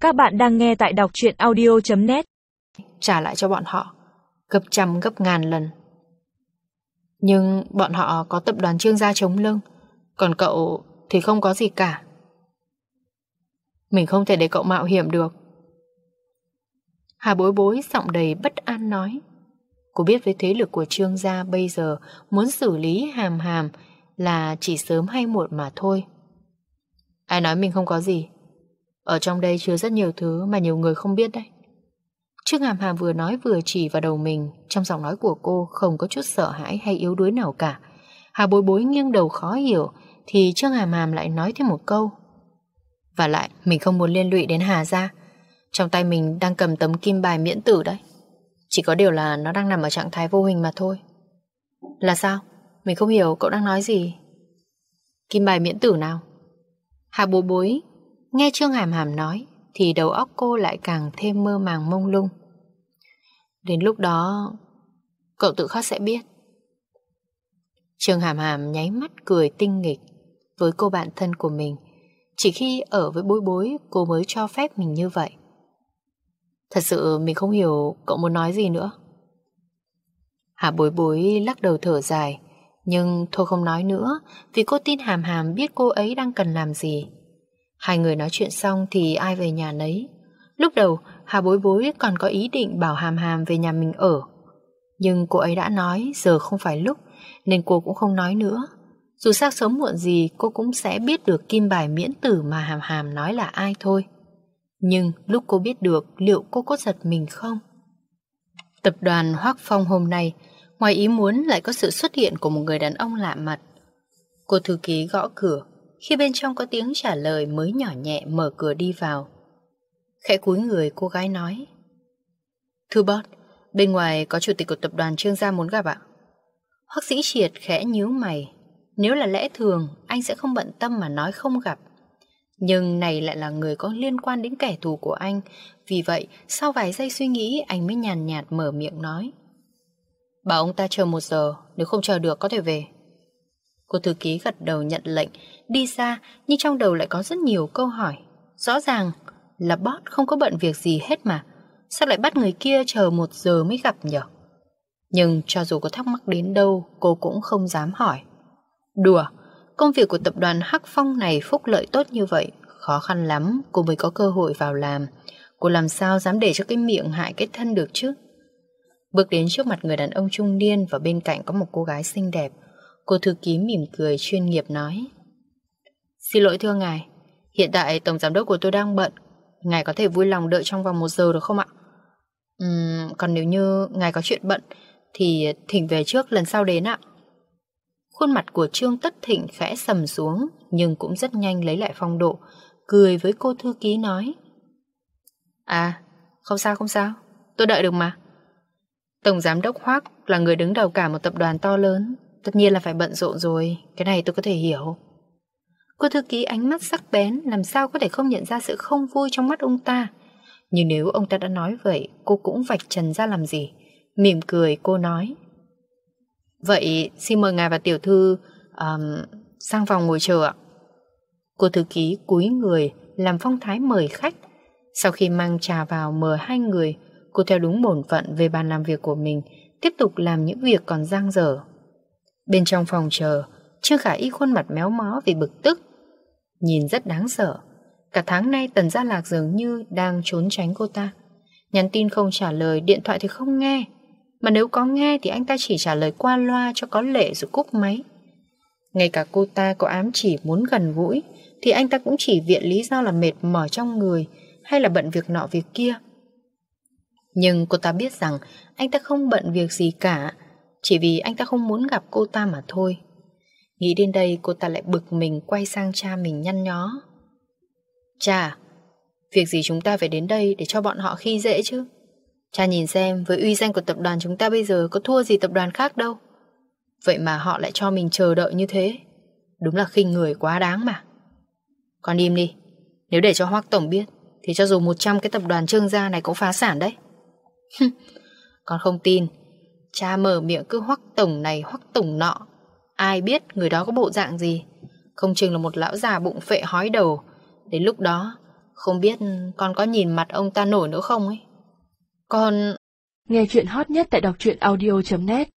Các bạn đang nghe tại đọc truyện audio.net. Trả lại cho bọn họ gấp trăm gấp ngàn lần. Nhưng bọn họ có tập đoàn Trương gia chống lưng, còn cậu thì không có gì cả. Mình không thể để cậu mạo hiểm được. Hà Bối Bối giọng đầy bất an nói. Cô biết với thế lực của Trương gia bây giờ muốn xử lý Hàm Hàm là chỉ sớm hay muộn mà thôi. Ai nói mình không có gì? Ở trong đây chứa rất nhiều thứ mà nhiều người không biết đấy. Trương Hàm Hàm vừa nói vừa chỉ vào đầu mình. Trong giọng nói của cô không có chút sợ hãi hay yếu đuối nào cả. Hà Bối Bối nghiêng đầu khó hiểu, thì Trương Hàm Hàm lại nói thêm một câu. Và lại mình không muốn liên lụy đến Hà gia. Trong tay mình đang cầm tấm kim bài miễn tử đấy. Chỉ có điều là nó đang nằm ở trạng thái vô hình mà thôi. Là sao? Mình không hiểu cậu đang nói gì. Kim bài miễn tử nào? Hà Bối Bối nghe Trương Hàm Hàm nói thì đầu óc cô lại càng thêm mơ màng mông lung. Đến lúc đó cậu tự khắc sẽ biết. Trương Hàm Hàm nháy mắt cười tinh nghịch với cô bạn thân của mình. Chỉ khi ở với Bối Bối cô mới cho phép mình như vậy. Thật sự mình không hiểu cậu muốn nói gì nữa. Hà Bối Bối lắc đầu thở dài. Nhưng thôi không nói nữa, vì cô tin Hàm Hàm biết cô ấy đang cần làm gì. Hai người nói chuyện xong thì ai về nhà nấy. Lúc đầu Hà Bối Bối còn có ý định bảo Hàm Hàm về nhà mình ở, nhưng cô ấy đã nói giờ không phải lúc, nên cô cũng không nói nữa. Dù sao sớm muộn gì cô cũng sẽ biết được kim bài miễn tử mà Hàm Hàm nói là ai thôi. Nhưng lúc cô biết được, liệu cô có giật mình không? Tập đoàn Hoắc Phong hôm nay ngoài ý muốn lại có sự xuất hiện của một người đàn ông lạ mặt. Cô thư ký gõ cửa. Khi bên trong có tiếng trả lời mới nhỏ nhẹ mở cửa đi vào. Khẽ cúi người cô gái nói. Thưa boss, bên ngoài có chủ tịch của tập đoàn Trương gia muốn gặp ạ. Hoắc Dĩ Triệt khẽ nhíu mày. Nếu là lẽ thường anh sẽ không bận tâm mà nói không gặp. Nhưng này lại là người có liên quan đến kẻ thù của anh. Vì vậy sau vài giây suy nghĩ anh mới nhàn nhạt mở miệng nói. Bảo ông ta chờ 1 giờ, nếu không chờ được có thể về. Cô thư ký gật đầu nhận lệnh, đi xa, nhưng trong đầu lại có rất nhiều câu hỏi. Rõ ràng là boss không có bận việc gì hết mà. Sao lại bắt người kia chờ 1 giờ mới gặp nhở? Nhưng cho dù có thắc mắc đến đâu, cô cũng không dám hỏi. Đùa, công việc của tập đoàn Hắc Phong này phúc lợi tốt như vậy, khó khăn lắm cô mới có cơ hội vào làm. Cô làm sao dám để cho cái miệng hại cái thân được chứ? Bước đến trước mặt người đàn ông trung niên và bên cạnh có một cô gái xinh đẹp. Cô thư ký mỉm cười chuyên nghiệp nói. Xin lỗi thưa ngài, hiện tại tổng giám đốc của tôi đang bận. Ngài có thể vui lòng đợi trong vòng 1 giờ được không ạ? Còn nếu như ngài có chuyện bận thì thỉnh về trước lần sau đến ạ. Khuôn mặt của Trương Tất Thịnh khẽ sầm xuống, nhưng cũng rất nhanh lấy lại phong độ, cười với cô thư ký nói. À, không sao, tôi đợi được mà. Tổng giám đốc Hoắc là người đứng đầu cả một tập đoàn to lớn, tất nhiên là phải bận rộn rồi, cái này tôi có thể hiểu. Cô thư ký ánh mắt sắc bén, làm sao có thể không nhận ra sự không vui trong mắt ông ta. Nhưng nếu ông ta đã nói vậy, cô cũng vạch trần ra làm gì. Mỉm cười cô nói. Vậy xin mời ngài và tiểu thư sang phòng ngồi chờ ạ. Cô thư ký cúi người làm phong thái mời khách. Sau khi mang trà vào mời hai người, cô theo đúng bổn phận về bàn làm việc của mình, tiếp tục làm những việc còn dang dở. Bên trong phòng chờ, Trương Khả Y khuôn mặt méo mó vì bực tức, nhìn rất đáng sợ. Cả tháng nay Tần Gia Lạc dường như đang trốn tránh cô ta. Nhắn tin không trả lời, điện thoại thì không nghe. Mà nếu có nghe thì anh ta chỉ trả lời qua loa cho có lệ rồi cúp máy. Ngay cả cô ta có ám chỉ muốn gần gũi thì anh ta cũng chỉ viện lý do là mệt mỏi trong người hay là bận việc nọ việc kia. Nhưng cô ta biết rằng anh ta không bận việc gì cả, chỉ vì anh ta không muốn gặp cô ta mà thôi. Nghĩ đến đây cô ta lại bực mình quay sang cha mình nhăn nhó. Cha, việc gì chúng ta phải đến đây để cho bọn họ khi dễ chứ? Cha nhìn xem với uy danh của tập đoàn chúng ta bây giờ có thua gì tập đoàn khác đâu. Vậy mà họ lại cho mình chờ đợi như thế. Đúng là khinh người quá đáng mà. Con im đi, nếu để cho Hoắc tổng biết thì cho dù 100 cái tập đoàn Trương gia này cũng phá sản đấy. Con không tin. Cha mở miệng cứ Hoắc tổng này Hoắc tổng nọ, ai biết người đó có bộ dạng gì. Không chừng là một lão già bụng phệ hói đầu. Đến lúc đó Không biết con có nhìn mặt ông ta nổi nữa không ấy. Con... Nghe chuyện hot nhất tại đọc truyện audio.net